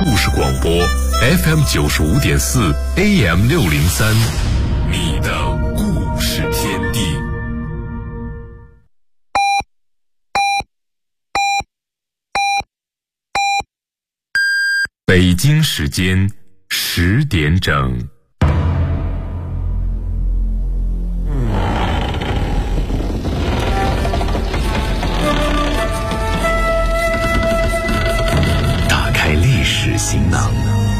事广播 FM 95.4 AM 603，你的故事天地。北京时间10点整。 打开历史行囊，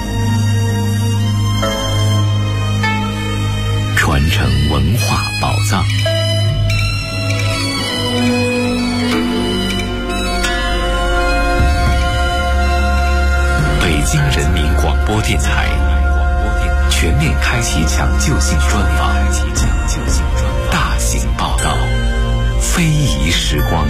传承文化宝藏。北京人民广播电台全面开启抢救性专访，大型报道，非遗时光。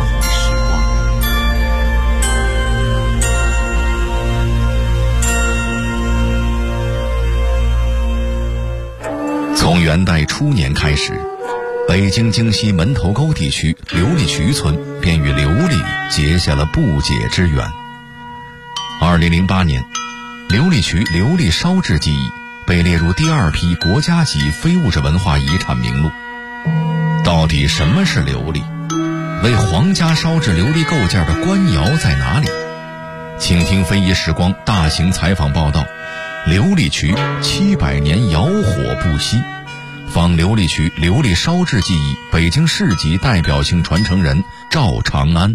从元代初年开始，北京京西门头沟地区琉璃渠村便与琉璃结下了不解之缘。2008年，琉璃渠琉璃烧制技艺被列入第2批国家级非物质文化遗产名录。到底什么是琉璃？为皇家烧制琉璃构件的官窑在哪里？请听非遗时光大型采访报道，琉璃渠700年窑火不息，访琉璃渠琉璃烧制技艺北京市级代表性传承人赵长安。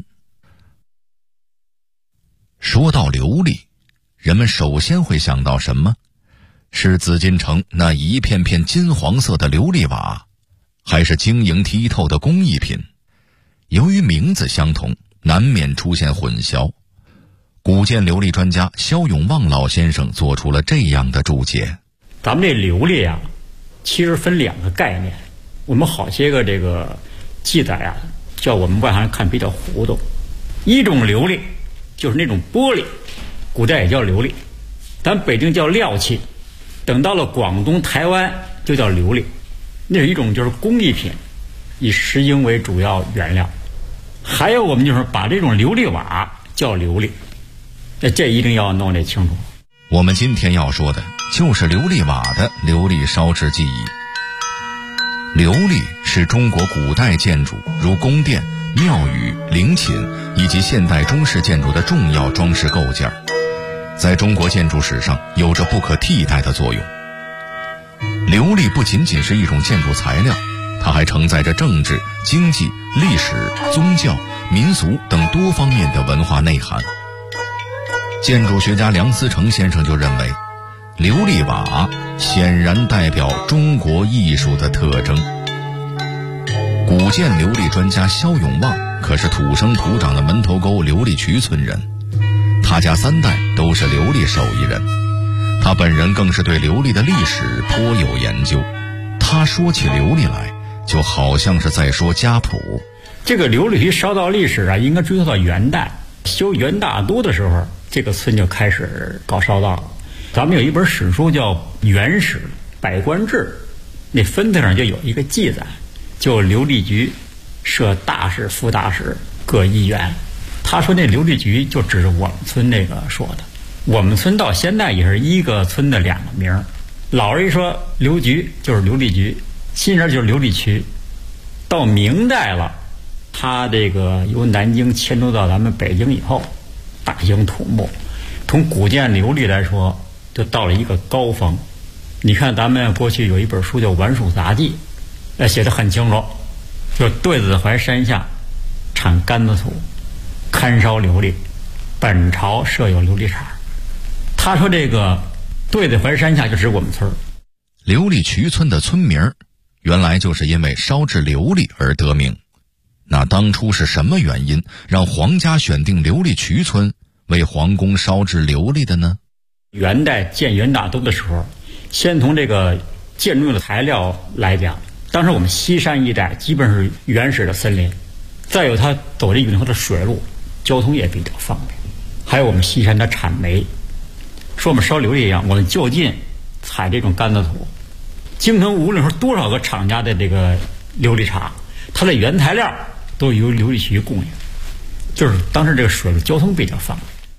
说到琉璃，人们首先会想到什么？是紫禁城那一片片金黄色的琉璃瓦，还是晶莹剔透的工艺品？由于名字相同，难免出现混淆。古建琉璃专家肖永旺老先生做出了这样的注解： 咱们这琉璃啊，其实分2个概念。我们好些个这个记载啊，叫我们外行人看比较糊涂。一种琉璃就是那种玻璃，古代也叫琉璃，咱北京叫料器，等到了广东、台湾就叫琉璃。那是一种就是工艺品，以石英为主要原料。还有我们就是把这种琉璃瓦叫琉璃，这一定要弄得清楚。 我们今天要说的就是琉璃瓦的琉璃烧制技艺。琉璃是中国古代建筑，如宫殿、庙宇、陵寝以及现代中式建筑的重要装饰构件，在中国建筑史上有着不可替代的作用。琉璃不仅仅是一种建筑材料，它还承载着政治、经济、历史、宗教、民俗等多方面的文化内涵。建筑学家梁思成先生就认为，琉璃瓦显然代表中国艺术的特征。古建琉璃专家肖永旺可是土生土长的门头沟琉璃渠村人，他家3代都是琉璃手艺人，他本人更是对琉璃的历史颇有研究。他说起琉璃来，就好像是在说家谱。 这个琉璃渠烧造历史啊，应该追溯到元代，修元大都的时候，这个村就开始搞烧造了。咱们有一本史书叫《元史百官志》，那分子上就有一个记载，就琉璃局设大使、副大使各1员。他说那琉璃局就指着我们村那个说的。我们村到现在也是一个村的2个名，老人一说琉局就是琉璃局，新人就是琉璃渠。到明代了，他这个由南京迁都到咱们北京以后，大兴土木，从古建琉璃来说，就到了一个高峰。你看咱们过去有一本书叫《玩蜀杂记》，写得很清楚，就对子怀山下产干子土，勘烧琉璃，本朝设有琉璃厂。他说这个对子怀山下就指我们村。 琉璃渠村的村名原来就是因为烧制琉璃而得名。那当初是什么原因让皇家选定琉璃渠村为皇宫烧制琉璃的呢？ 元代建元大都的时候，先从这个建筑的材料来讲，当时我们西山一带基本是原始的森林，再有它走这运河的水路，交通也比较方便。还有我们西山的产煤，说我们烧琉璃一样，我们就近采这种干子土。京城无论说多少个厂家的这个琉璃厂，它的原材料都由琉璃渠供应，就是当时这个水路交通比较方便。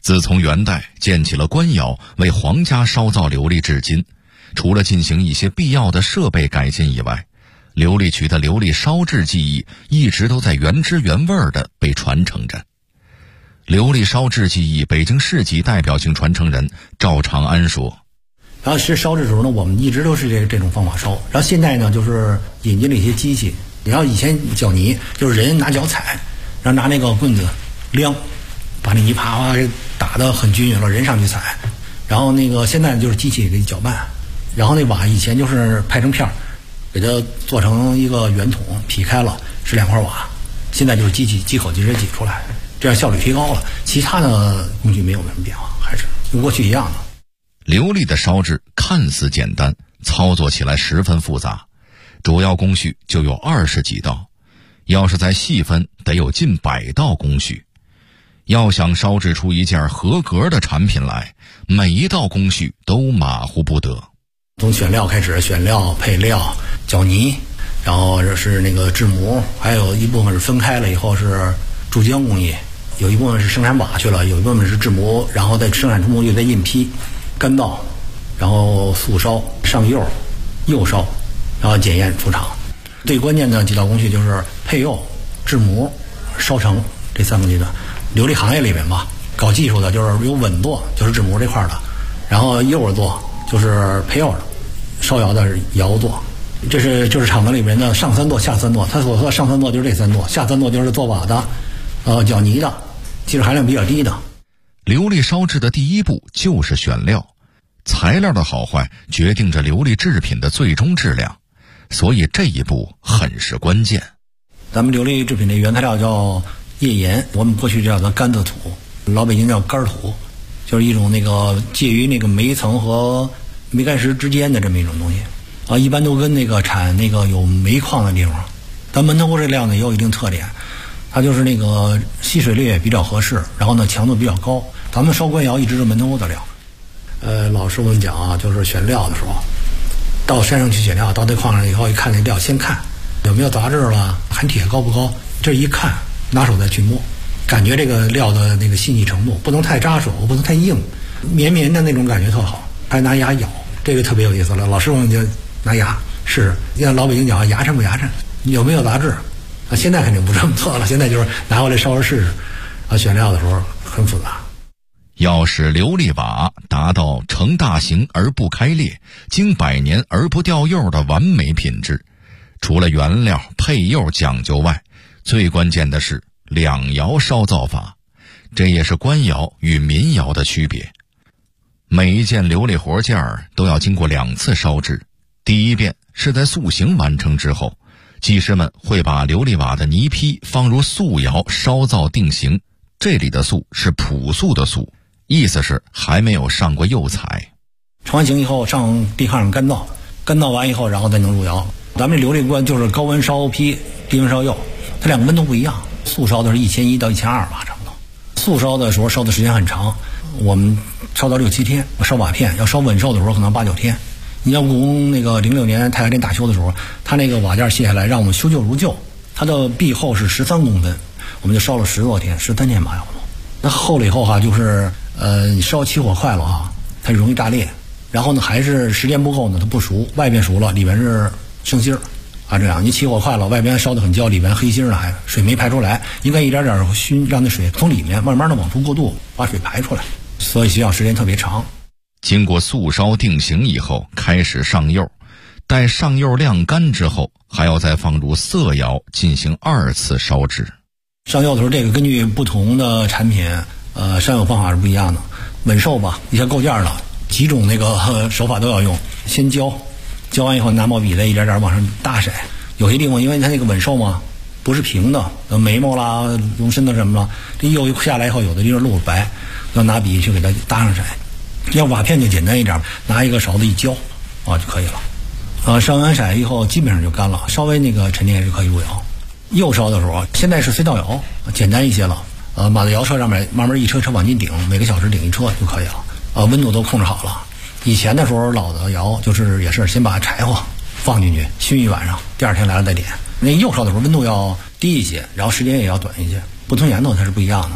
自从元代建起了官窑为皇家烧造琉璃至今，除了进行一些必要的设备改进以外，琉璃曲的琉璃烧制技艺一直都在原汁原味的被传承着。琉璃烧制技艺北京市级代表性传承人赵长安说， 然后是烧制的时候呢，我们一直都是这种方法烧，然后现在呢就是引进了一些机器，然后以前搅泥就是人拿脚踩，然后拿那个棍子量，把那泥啪啪打得很均匀了，人上去踩，然后那个现在就是机器给搅拌，然后那瓦以前就是拍成片儿，给它做成一个圆筒，劈开了是2块瓦，现在就是机口直接挤出来，这样效率提高了。其他的工具没有什么变化，还是跟过去一样的。 琉璃的烧制看似简单，操作起来十分复杂，主要工序就有20几道，要是再细分得有近100道工序。要想烧制出一件合格的产品来，每一道工序都马虎不得。 从选料开始，选料、配料、搅泥，然后是那个制模，还有一部分是分开了以后是注浆工艺，有一部分是生产瓦去了，有一部分是制模，然后再生产出模具再印坯、干燥，然后速烧、上釉、釉烧，然后检验出厂。最关键的几道工序就是配釉、制模、烧成这3个阶段。琉璃行业里面吧，搞技术的就是有稳做，就是制模这块的，然后釉做就是配釉的，烧窑的是窑做，就是厂子里面的上3座下3座。他所说的上3座就是这3座，下3座就是做瓦的，搅泥的，技术含量比较低的。 琉璃烧制的第一步就是选料，材料的好坏决定着琉璃制品的最终质量，所以这一步很是关键。 咱们琉璃制品的原材料叫页岩，我们过去叫它干子土，老北京叫干土，就是一种那个介于那个煤层和煤矸石之间的这么一种东西啊，一般都跟那个产那个有煤矿的地方。咱门头沟这料呢也有一定特点，它就是那个吸水率也比较合适，然后呢强度比较高。咱们烧官窑一直是门头沟的料。老师傅们讲啊，就是选料的时候，到山上去选料，到那矿上以后一看那料，先看有没有杂质了，含铁高不高，这一看拿手再去摸，感觉这个料的那个细腻程度，不能太扎手，不能太硬，绵绵的那种感觉特好。还拿牙咬，这个特别有意思了。老师傅们就拿牙试试，像老北京讲牙碜不牙碜，有没有杂质啊？现在肯定不这么做了，现在就是拿回来烧着试试啊。选料的时候很复杂。 要使琉璃瓦达到成大形而不开裂，经100年而不掉釉的完美品质，除了原料配釉讲究外，最关键的是2窑烧造法，这也是官窑与民窑的区别。每一件琉璃活件都要经过2次烧制，第一遍是在塑形完成之后，技师们会把琉璃瓦的泥坯放入素窑烧造定型，这里的素是朴素的素，意思是还没有上过釉彩。 成完型以后上地炕上干燥，干燥完以后然后再能入窑。咱们这琉璃官就是高温烧坯，低温烧釉，它2个温度不一样。素烧的是1100到1200瓦差不多，素烧的时候烧的时间很长，我们烧到6、7天。烧瓦片要烧稳寿的时候可能8、9天。你像故宫那个06年太和殿大修的时候，他那个瓦件卸下来让我们修旧如旧，它的壁厚是13公分，我们就烧了10多天，13天吧差不多。那厚了以后就是你烧起火快了啊，它容易炸裂，然后呢还是时间不够呢，它不熟，外边熟了里边是生芯儿啊，这样你起火快了，外边烧得很焦，里边黑芯儿呢还水没排出来，应该一点点熏，让那水从里面慢慢的往出过渡，把水排出来，所以需要时间特别长。 经过素烧定型以后，开始上釉，待上釉晾干之后，还要再放入色窑进行2次烧制。 上釉的时候，这个根据不同的产品，上釉方法是不一样的。稳寿吧，一些构件的几种那个手法都要用。先浇完以后拿毛笔再一点点往上大筛。有些地方因为它那个稳寿嘛，不是平的，眉毛啦、容身的什么了，这釉下来以后，有的地方露白，要拿笔去给它搭上色。要瓦片就简单一点，拿一个勺子一浇啊就可以了。上完色以后基本上就干了，稍微那个沉淀就可以入窑。釉烧的时候，现在是隧道窑，简单一些了。马在窑车上面慢慢一车车往进顶，每个小时顶一车就可以了。温度都控制好了。以前的时候老的窑就是也是先把柴火放进去熏一晚上，第2天来了再点。那釉烧的时候温度要低一些，然后时间也要短一些，不同年头它是不一样的。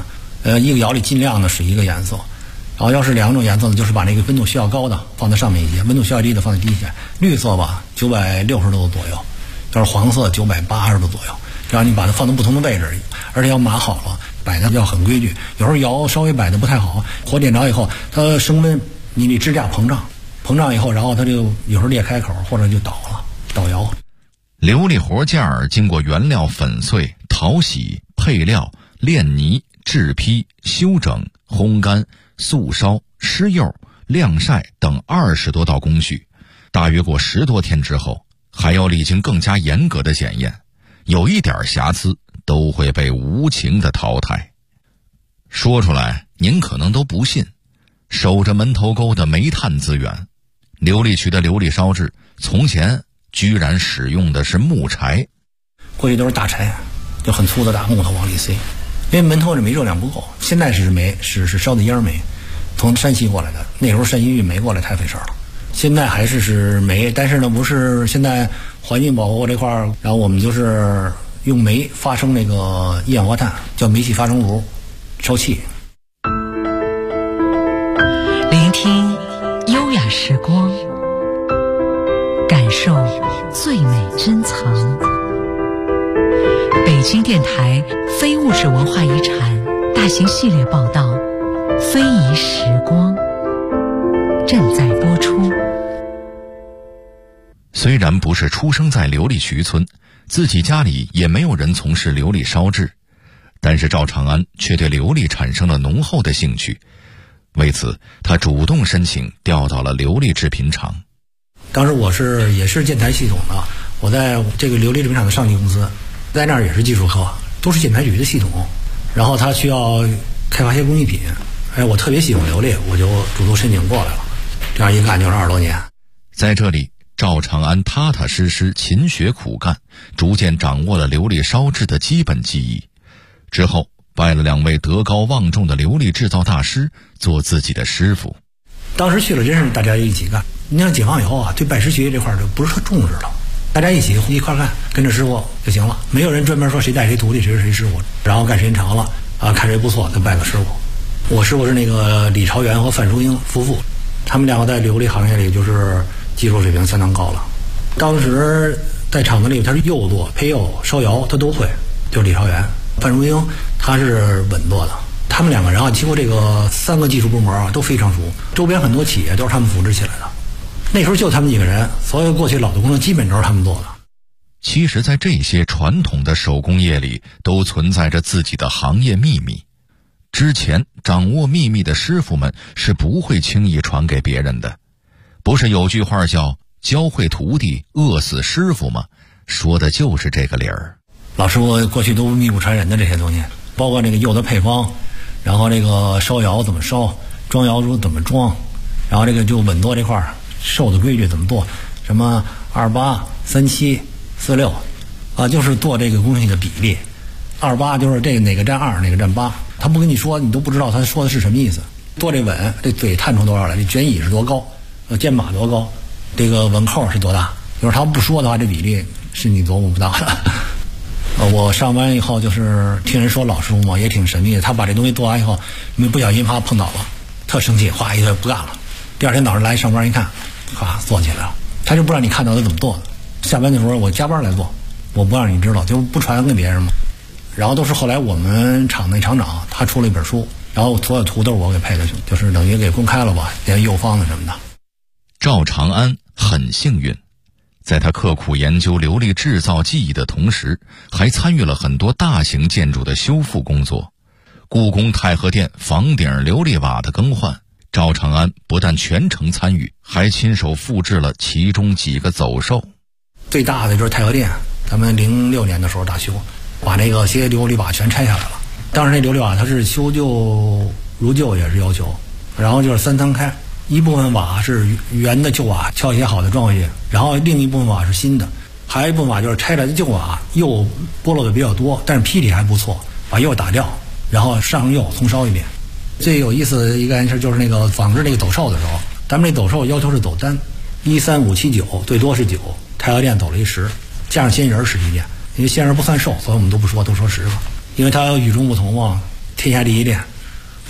一个窑里尽量的是一个颜色。然后要是2种颜色呢，就是把那个温度需要高的放在上面一些，温度需要低的放在低一些。绿色吧960度左右，要是黄色980度左右，这样你把它放到不同的位置，而且要码好了，摆的要很规矩。有时候窑稍微摆的不太好，火点着以后它升温，你得支架膨胀以后，然后它就有时候裂开口或者就倒窑。 琉璃活件儿经过原料粉碎、淘洗、配料、炼泥、制坯、修整、烘干、速烧、施釉、晾晒等20多道工序，大约过10多天之后，还要历经更加严格的检验，有一点瑕疵都会被无情的淘汰。说出来您可能都不信，守着门头沟的煤炭资源，琉璃渠的琉璃烧制从前居然使用的是木柴。 过去都是大柴，就很粗的大木头往里塞，因为门头这煤热量不够。现在是煤是烧的烟煤，从山西过来的，那时候山西运煤过来太费事了。现在还是煤，但是呢不是现在环境保护这块儿，然后我们就是用煤发生那个一氧化碳，叫煤气发生炉烧气。 聆听优雅时光，感受最美珍藏。北京电台非物质文化遗产大型系列报道《非遗时光》正在播出。 虽然不是出生在琉璃渠村，自己家里也没有人从事琉璃烧制，但是赵长安却对琉璃产生了浓厚的兴趣。为此，他主动申请调到了琉璃制品厂。 当时我也是建材系统的，我在这个琉璃制品厂的上级公司，在那儿也是技术科，都是建材局的系统。然后他需要开发一些工艺品，我特别喜欢琉璃，我就主动申请过来了。这样一干就是20多年。 在这里，赵长安踏踏实实勤学苦干，逐渐掌握了琉璃烧制的基本技艺。之后拜了2位德高望重的琉璃制造大师做自己的师傅。 当时去了真是大家一起干。你像解放以后啊，对拜师学艺这块就不是特重视了，大家一块干，跟着师傅就行了，没有人专门说谁带谁徒弟，谁是谁师傅。然后干时间长了啊，看谁不错再拜个师傅。我师傅是那个李朝元和范淑英夫妇，他们2个在琉璃行业里就是技术水平相当高了。当时在厂子里他是釉做、配釉、烧窑他都会，就是李朝元。范淑英他是稳做的。他们2个人啊，几乎这个3个技术部门啊都非常熟，周边很多企业都是他们扶持起来的。那时候就他们几个人，所有过去老的工程基本都是他们做的。 其实在这些传统的手工业里都存在着自己的行业秘密，之前掌握秘密的师傅们是不会轻易传给别人的。不是有句话叫教会徒弟饿死师傅吗？说的就是这个理儿。 老师傅过去都秘不传人的这些东西，包括这个釉的配方，然后这个烧窑怎么烧，装窑炉怎么装，然后这个就稳做这块寿的规矩怎么做，什么28、37、46啊，就是做这个工序的比例。28就是这个哪个占2，哪个占8，他不跟你说，你都不知道他说的是什么意思。做这稳，这嘴探出多少来，这卷椅是多高，肩把多高，这个稳扣是多大。就是他不说的话，这比例是你琢磨不到的。我上班以后就是听人说老师傅嘛，也挺神秘的。他把这东西做完以后，不小心碰倒了，特生气，哗一下不干了。第2天早上来上班一看，做起来了。他就不让你看到他怎么做的。下班的时候我加班来做，我不让你知道，就不传给别人嘛。然后都是后来我们厂那厂长他出了一本书，然后所有图都是我给配的，就是等于给公开了吧，连釉方子什么的。 赵长安很幸运，在他刻苦研究琉璃制造技艺的同时，还参与了很多大型建筑的修复工作。故宫太和殿房顶琉璃瓦的更换，赵长安不但全程参与，还亲手复制了其中几个走兽。 最大的就是太和殿，咱们06年的时候大修，把那个些琉璃瓦全拆下来了。当时那琉璃瓦它是修旧如旧也是要求，然后就是3层开，一部分瓦是原的旧瓦敲一些好的装回去，然后另一部分瓦是新的，还有一部分瓦就是拆来的旧瓦，釉剥落的比较多，但是坯体还不错，把釉打掉，然后上釉重烧一遍。最有意思的一件事就是那个仿制那个走兽的时候，咱们这走兽要求是走单，13579最多是9，太和殿走了10，加上仙人10几件，因为仙人不算寿，所以我们都不说，都说10个，因为它与众不同嘛，天下第一殿，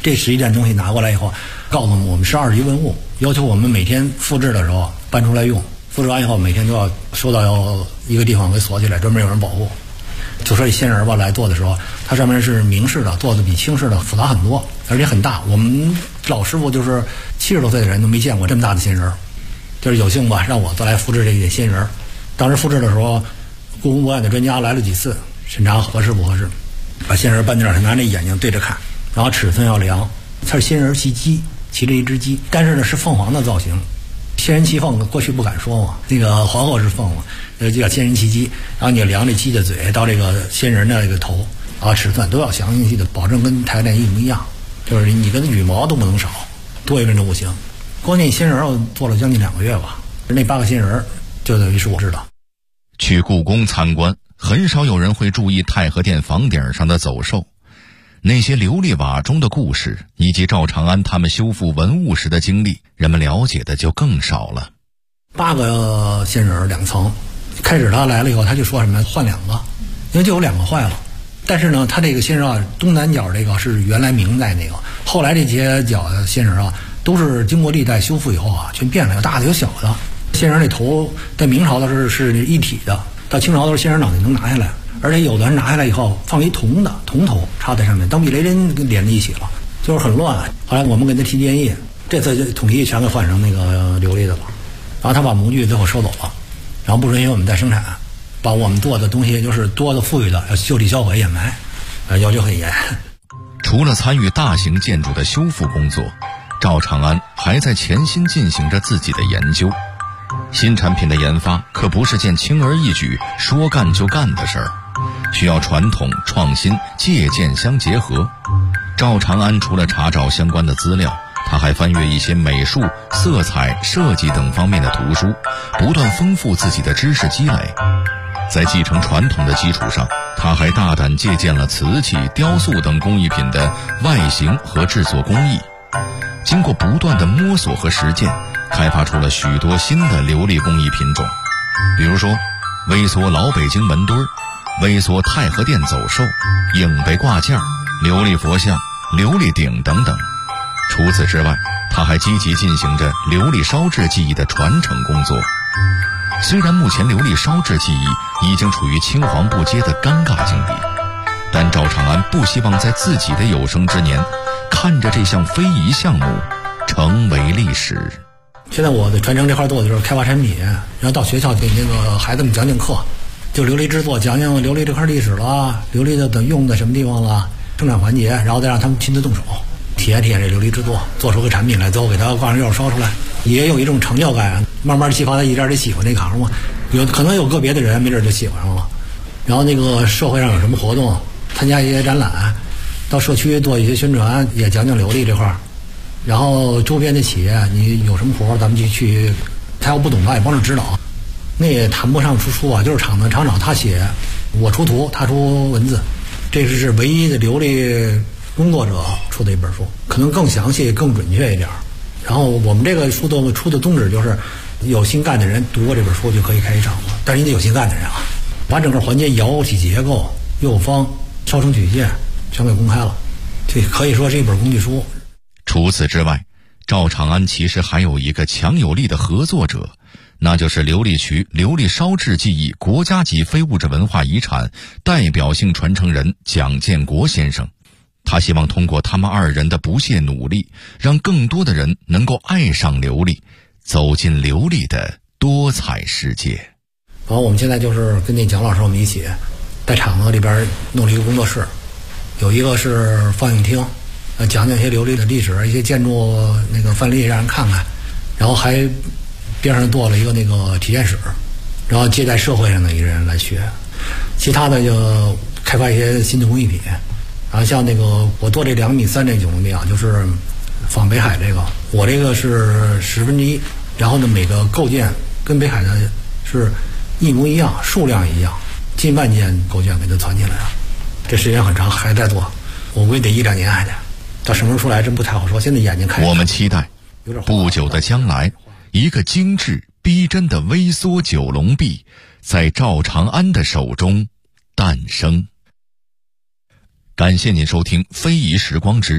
这11件东西拿过来以后，告诉我们是2级文物，要求我们每天复制的时候搬出来用，复制完以后每天都要收到一个地方给锁起来，专门有人保护。就说这仙人吧，来做的时候，它上面是明式的，做的比清式的复杂很多，而且很大。我们老师傅就是70多岁的人都没见过这么大的仙人，就是有幸吧，让我再来复制这些仙人。当时复制的时候，故宫博物院的专家来了几次，审查合适不合适，把仙人搬那儿，拿那眼睛对着看，然后尺寸要量。它是仙人骑鸡，骑着一只鸡，但是呢是凤凰的造型。仙人骑凤过去不敢说嘛，那个皇后是凤嘛，就叫仙人骑鸡，然后你量这鸡的嘴到这个仙人的这个头啊，尺寸都要详细的保证跟台电一模一样，就是你跟羽毛都不能少，多一根都不行。光那仙人我做了将近2个月吧，那8个仙人就等于是我知道。 去故宫参观，很少有人会注意太和殿房顶上的走兽。那些琉璃瓦中的故事，以及赵长安他们修复文物时的经历，人们了解的就更少了。 8个仙人2层，开始他来了以后，他就说什么换2个，因为就有2个坏了。但是呢，他这个仙人啊，东南角这个是原来明代那个，后来这些角的仙人啊，都是经过历代修复以后啊，全变了，有大的有小的。仙人那头在明朝的是一体的，到清朝的时候仙人脑袋能拿下来。而且有的人拿下来以后放一铜头插在上面，当避雷针连在一起了，就是很乱。后来我们给他提建议，这次统一全给换成那个琉璃的了。然后他把模具最后收走了，然后不允许我们再生产，把我们做的东西就是多的富裕的要就地销毁掩埋，要求很严。 除了参与大型建筑的修复工作，赵长安还在潜心进行着自己的研究。新产品的研发可不是件轻而易举说干就干的事儿，需要传统、创新、借鉴相结合。赵长安除了查找相关的资料，他还翻阅一些美术、色彩、设计等方面的图书，不断丰富自己的知识积累。在继承传统的基础上，他还大胆借鉴了瓷器、雕塑等工艺品的外形和制作工艺。经过不断的摸索和实践，开发出了许多新的琉璃工艺品种，比如说微缩老北京门墩儿、微缩太和殿走兽、影背挂件、琉璃佛像、琉璃鼎等等。除此之外，他还积极进行着琉璃烧制技艺的传承工作。虽然目前琉璃烧制技艺已经处于青黄不接的尴尬境地，但赵长安不希望在自己的有生之年看着这项非遗项目成为历史。 现在我的传承这块做的就是开发产品，然后到学校给那个孩子们讲讲课，就琉璃制作，讲讲琉璃这块历史了，琉璃的用在什么地方了，生产环节，然后再让他们亲自动手体验体验这琉璃制作，做出个产品来，最后给它挂上钥匙烧出来，也有一种成就感。慢慢激发他一点点喜欢这行嘛，可能有个别的人没准就喜欢上了。然后那个社会上有什么活动，参加一些展览，到社区做一些宣传，也讲讲琉璃这块儿。然后周边的企业，你有什么活咱们就去，他要不懂他也帮着指导。那也谈不上出书啊，就是厂长他写，我出图，他出文字，这是唯一的琉璃工作者出的一本书，可能更详细、更准确一点。然后我们这个书出的宗旨就是，有心干的人读过这本书就可以开一厂子，但是你得有心干的人啊，把整个环节窑体结构、釉方、烧成曲线全给公开了，这可以说是一本工具书。 除此之外，赵长安其实还有一个强有力的合作者，那就是琉璃渠琉璃烧制技艺国家级非物质文化遗产代表性传承人蒋建国先生。他希望通过他们2人的不懈努力，让更多的人能够爱上琉璃，走进琉璃的多彩世界。 然后我们现在就是跟那蒋老师我们一起在厂子里边弄了一个工作室，有一个是放映厅，讲讲一些琉璃的历史，一些建筑那个范例让人看看，然后还边上做了一个那个体验室，然后接待社会上的一个人来学，其他的就开发一些新的工艺品。然后像那个我做这2.3米这9厘米啊，就是仿北海这个，我这个是1/10，然后呢每个构件跟北海的是一模一样，数量也一样，近万件构件给它攒起来了。这时间很长，还在做，我估计得1-2年还得。到什么时候出来真不太好说，现在眼睛开。 我们期待不久的将来，一个精致逼真的微缩九龙壁在赵长安的手中诞生。感谢您收听《非遗时光之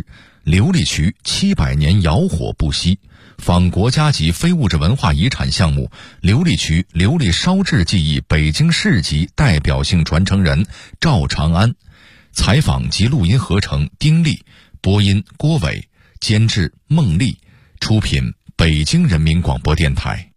琉璃渠700年窑火不熄，仿国家级非物质文化遗产项目琉璃渠琉璃烧制技艺北京市级代表性传承人赵长安。采访及录音合成丁力，播音郭伟，监制孟丽，出品北京人民广播电台。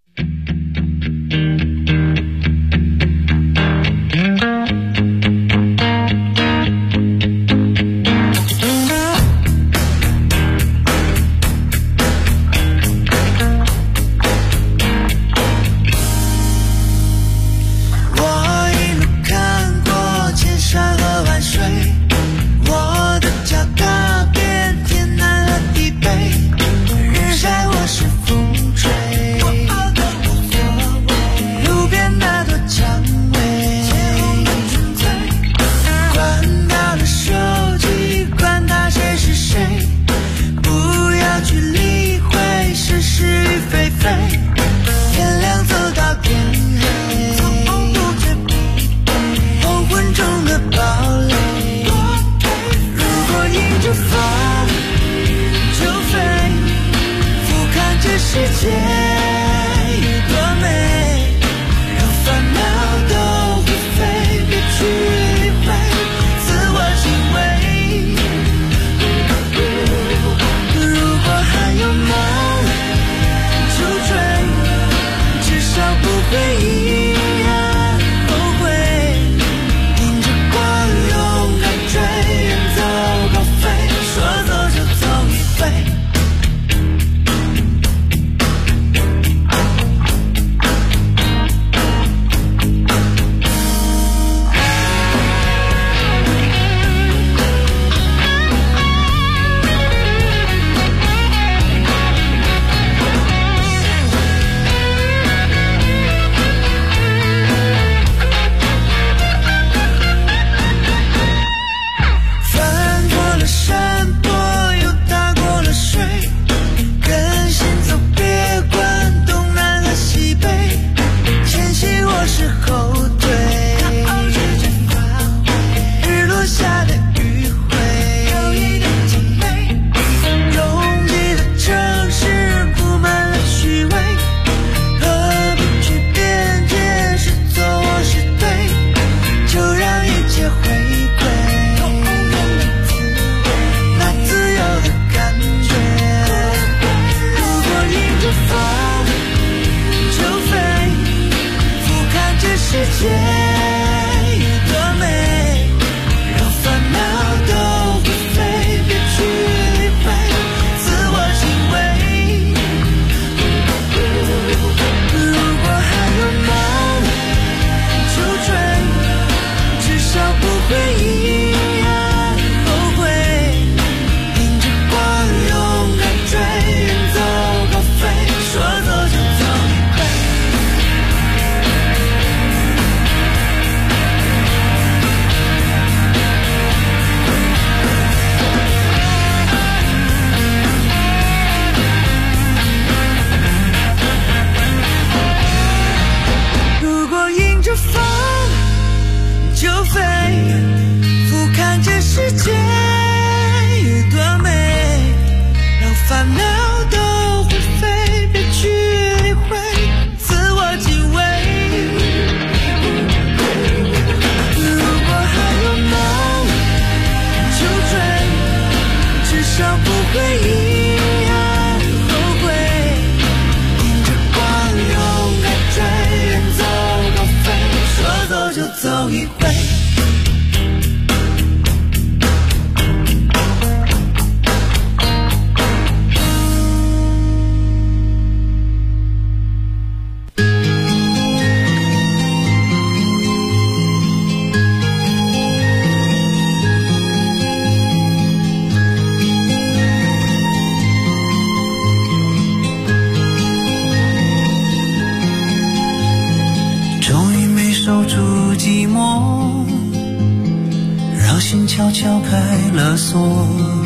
悄悄开了锁，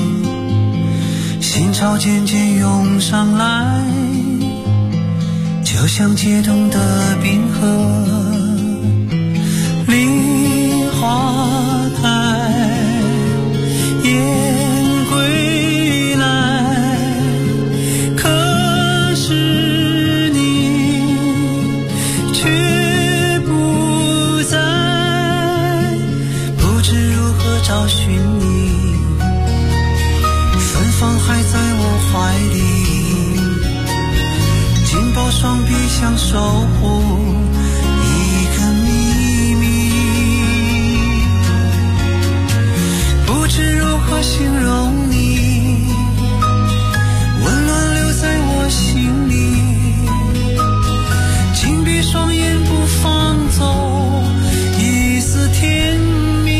心潮渐渐涌上来，就像解冻的冰河。梨花开，燕归来。 想守护一个秘密，不知如何形容你，温暖留在我心里，紧闭双眼不放走一丝甜蜜。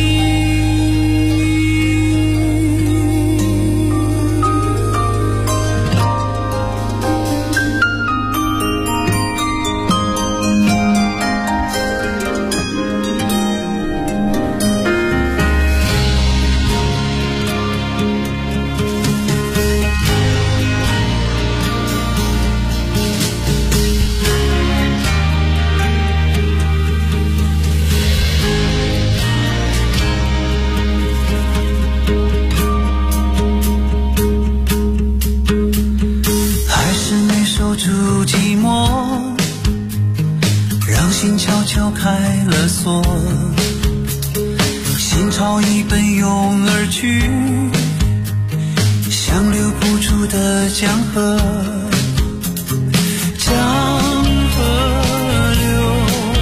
开了锁，心潮已奔涌而去，像流不出的江河，江河流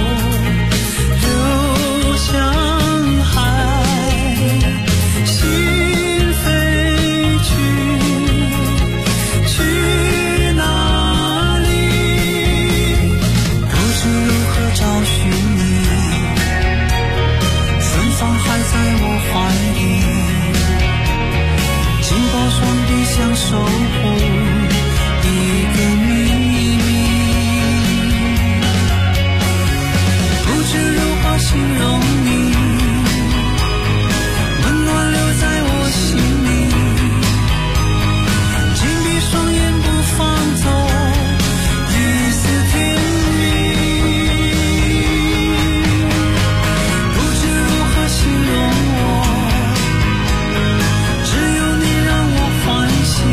向海，心飞去哪里？不知如何找寻你，芬芳还在我怀里，紧抱双臂想守护一个秘密，不知如何形容你，温暖留在我心里，紧闭双眼不放走一丝甜蜜，不知如何形容我，只有你让我欢喜，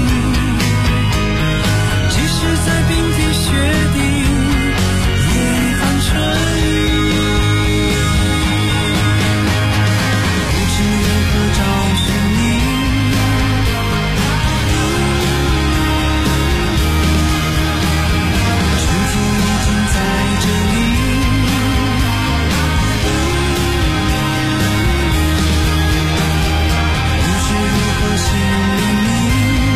即使在冰天雪地夜寒春雨，不知如何找寻你，春风已经在这里，不知如何形容你，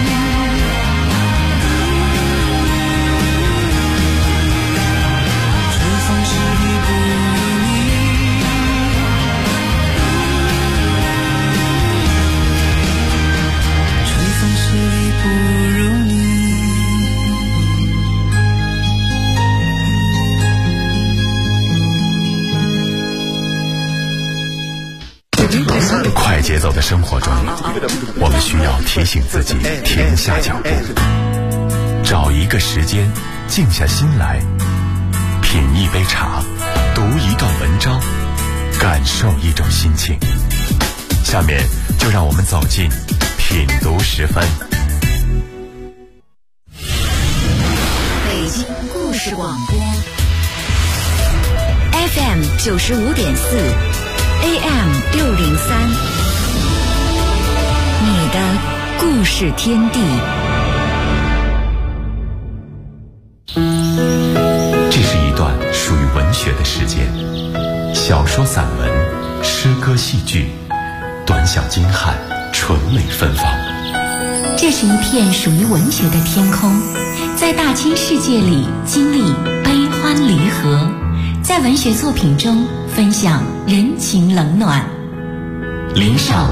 春风十里不如你，春风十里不如你。 快节奏的生活中，我们需要提醒自己停下脚步，找一个时间，静下心来，品一杯茶，读一段文章，感受一种心情。下面就让我们走进品读时分。 北京故事广播 FM 95.4 AM 603，你的故事天地。 这是一段属于文学的时间，小说、散文、诗歌、戏剧，短小精悍，纯美芬芳。 这是一片属于文学的天空，在大千世界里经历悲欢离合，在文学作品中分享人情冷暖。林少